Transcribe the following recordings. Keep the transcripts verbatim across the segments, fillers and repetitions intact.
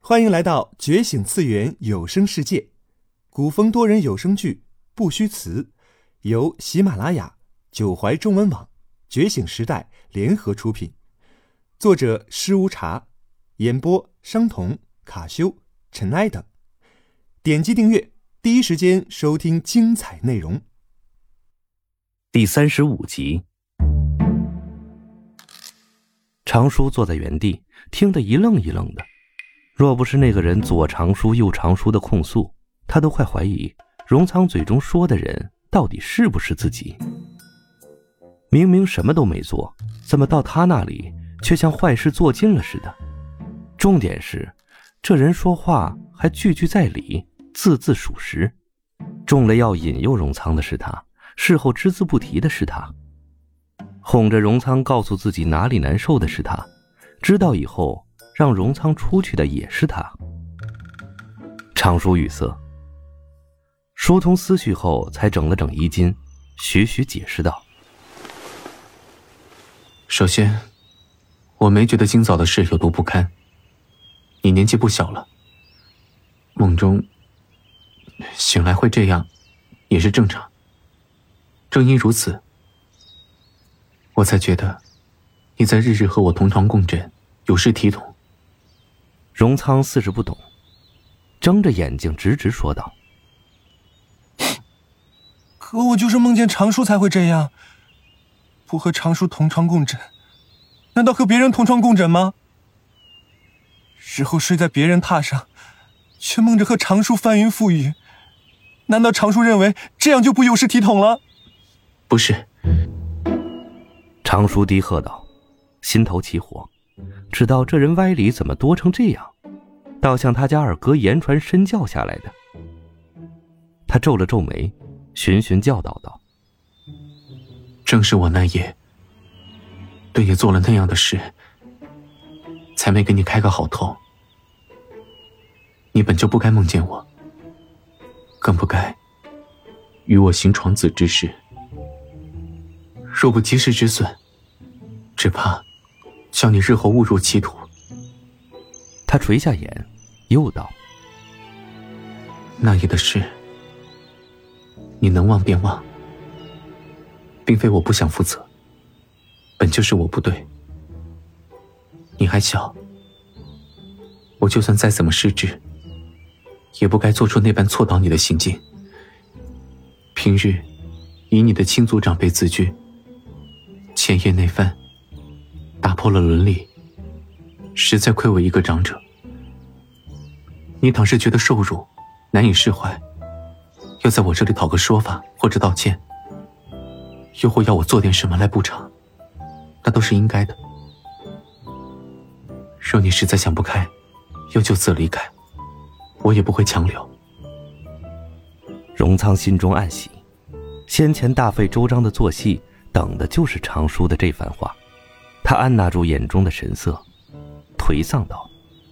欢迎来到觉醒次元有声世界，古风多人有声剧不虚词，由喜马拉雅、九怀中文网、觉醒时代联合出品，作者施无茶，演播商童、卡修、尘埃等。点击订阅，第一时间收听精彩内容。 第三十五集。常叔坐在原地，听得一愣一愣的。若不是那个人左常叔右常叔的控诉，他都快怀疑荣仓嘴中说的人到底是不是自己。明明什么都没做，怎么到他那里却像坏事做尽了似的？重点是，这人说话还句句在理，字字属实。中了药引诱荣仓的是他，事后只字不提的是他，哄着荣仓告诉自己哪里难受的是他，知道以后让荣仓出去的也是他。常叔语塞，疏通思绪后才整了整衣襟，徐徐解释道： 首先，我没觉得今早的事有多不堪，你年纪不小了，梦中醒来会这样也是正常。正因如此，我才觉得你在日日和我同床共枕，有失体统。 荣仓似是不懂，睁着眼睛直直说道： 可我就是梦见常叔才会这样，不和常叔同床共枕，难道和别人同床共枕吗？日后睡在别人榻上，却梦着和常叔翻云覆雨，难道常叔认为这样就不有失体统了？ 不是。 常叔低喝道，心头起火，知道这人歪理怎么多成这样，倒像他家二哥言传身教下来的。他皱了皱眉，循循教导道： 正是我那夜对你做了那样的事，才没给你开个好头。你本就不该梦见我，更不该与我行床子之事。若不及时止损，只怕叫你日后误入歧途。 他垂下眼，又道： 那夜的事，你能忘便忘，并非我不想负责，本就是我不对。你还小，我就算再怎么失职，也不该做出那般错导你的行径。平日以你的亲族长辈自居，前夜那番打破了伦理，实在亏我一个长者。你倘是觉得受辱难以释怀，要在我这里讨个说法或者道歉，又或要我做点什么来补偿，那都是应该的。若你实在想不开，要就此离开，我也不会强留。 荣仓心中暗喜，先前大费周章的做戏，等的就是常叔的这番话。他按捺住眼中的神色，颓丧道：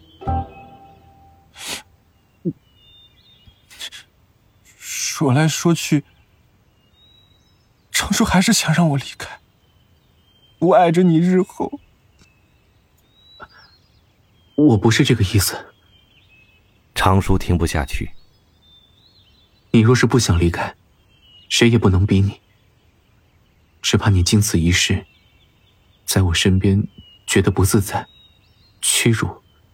说来说去，常叔还是想让我离开，不碍着你日后。 我不是这个意思。 常叔听不下去， 你若是不想离开，谁也不能逼你。只怕你经此一事，在我身边觉得不自在、屈辱。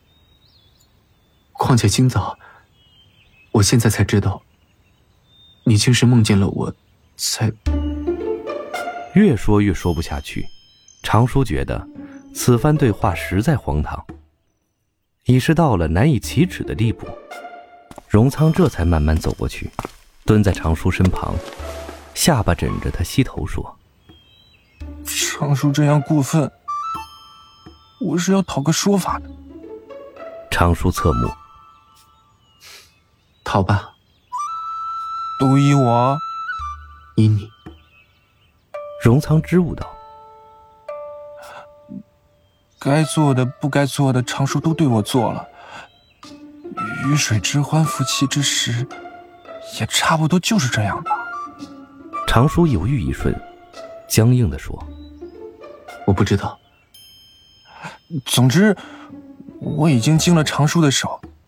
况且今早，我现在才知道，你竟是梦见了我，才…… 越说越说不下去。常叔觉得此番对话实在荒唐，已是到了难以启齿的地步。荣仓这才慢慢走过去，蹲在常叔身旁，下巴枕着他膝头说： 常叔这样过分，我是要讨个说法的。 常叔侧目： 讨吧。 都依我？ 依你。 荣仓支吾道： 该做的不该做的常叔都对我做了，鱼水之欢夫妻之实，也差不多就是这样吧。 常叔犹豫一瞬，僵硬地说： 我不知道。 总之，我已经经了常叔的手，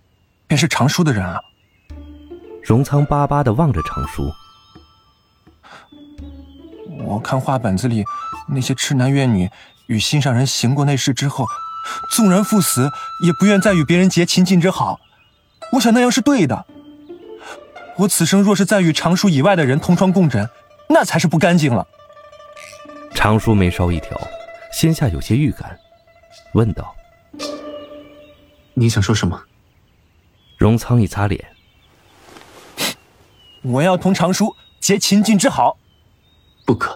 便是常叔的人了。 荣仓巴巴地望着常叔。 我看画本子里那些痴男怨女与心上人行过那事之后，纵然赴死也不愿再与别人结亲近之好，我想那样是对的。我此生若是再与常叔以外的人同床共枕，那才是不干净了。 常叔眉梢一挑，心下有些预感，问道： 你想说什么？ 荣仓一擦脸： 我要同常叔结亲近之好。 不可。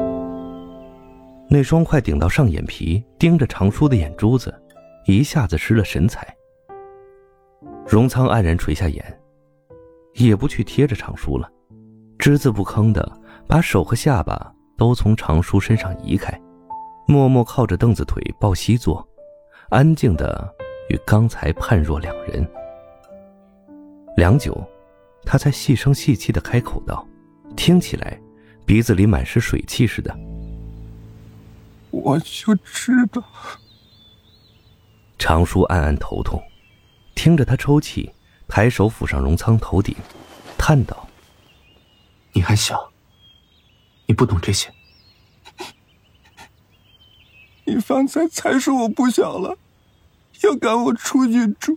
那双快顶到上眼皮盯着常叔的眼珠子一下子失了神采。荣仓黯然垂下眼，也不去贴着常叔了，只字不吭的把手和下巴都从常叔身上移开，默默靠着凳子腿抱膝坐，安静的与刚才判若两人。良久，他才细声细气的开口道，听起来鼻子里满是水汽似的： 我就知道。 常叔暗暗头痛，听着他抽泣，抬手抚上荣仓头顶，叹道： 你还小，你不懂这些。 你方才才说我不小了，要赶我出去住。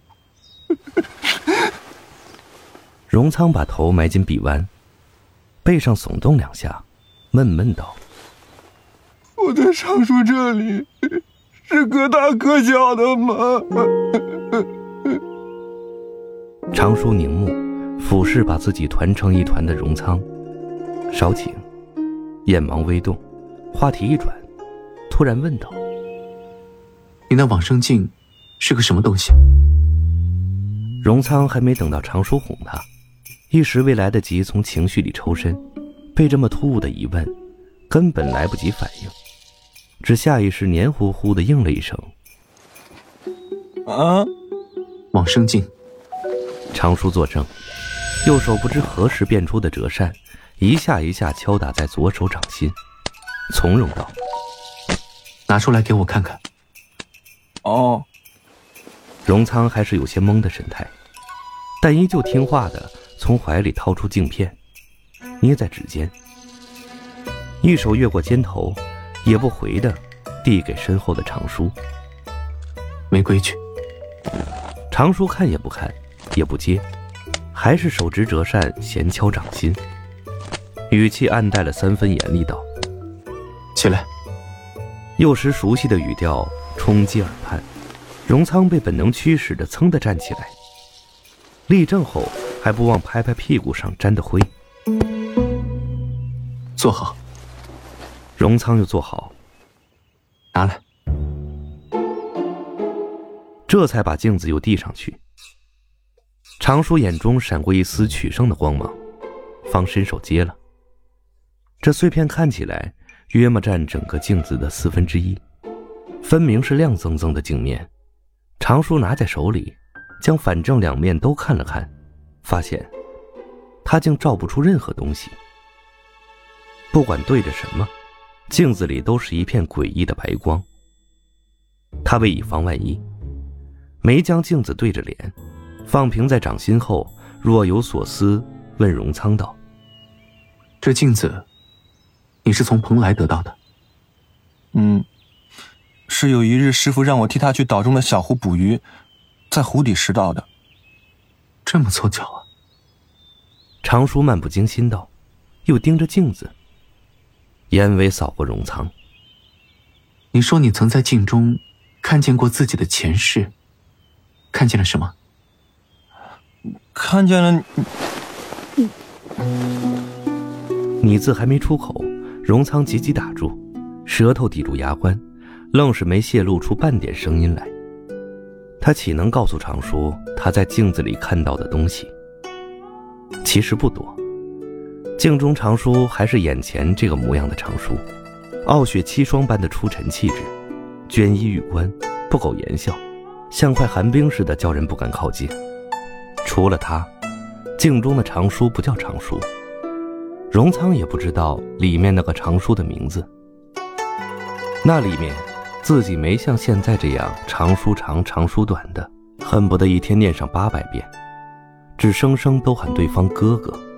荣仓把头埋进臂弯，背上耸动两下，闷闷道： 我在常叔这里是可大可小的吗？ 常叔凝目，俯视把自己团成一团的荣仓，稍停，眼芒微动，话题一转，突然问道： 你那往生镜是个什么东西？ 荣仓还没等到常叔哄他，一时未来得及从情绪里抽身，被这么突兀的疑问根本来不及反应，只下意识黏糊糊地应了一声： 啊， 往生镜。 常叔作证，右手不知何时变出的折扇一下一下敲打在左手掌心，从容道： 拿出来给我看看。 哦。 荣仓还是有些懵的神态，但依旧听话的从怀里掏出镜片，捏在指尖，一手越过肩头，也不回的递给身后的常叔。 没规矩。 常叔看也不看，也不接，还是手执折扇闲敲掌心，语气暗带了三分严厉道： 起来。 幼时熟悉的语调冲击耳畔，荣仓被本能驱使的噌地站起来，立正后还不忘拍拍屁股上沾的灰。 坐好。 荣仓又坐好， 拿来。 这才把镜子又递上去。常叔眼中闪过一丝取胜的光芒，方伸手接了。这碎片看起来约莫占整个镜子的四分之一，分明是亮锃锃的镜面。常叔拿在手里，将反正两面都看了看，发现他竟照不出任何东西。不管对着什么，镜子里都是一片诡异的白光。他为以防万一，没将镜子对着脸，放平在掌心后，若有所思问荣仓道： 这镜子你是从蓬莱得到的？ 嗯，是有一日师傅让我替他去岛中的小湖捕鱼，在湖底拾到的。 这么凑巧啊。 常叔漫不经心道，又盯着镜子，眼尾扫过荣仓。 你说你曾在镜中看见过自己的前世，看见了什么？ 看见了你。 你字还没出口，荣仓急急打住，舌头抵住牙关，愣是没泄露出半点声音来。他岂能告诉常叔他在镜子里看到的东西？其实不多，镜中常叔还是眼前这个模样的常叔，傲雪七霜般的出尘气质，绢衣玉冠，不苟言笑，像块寒冰似的，叫人不敢靠近。除了他，镜中的常叔不叫常叔，荣仓也不知道里面那个常叔的名字。那里面自己没像现在这样长书长长书短的，恨不得一天念上八百遍。 只声声都喊对方哥哥。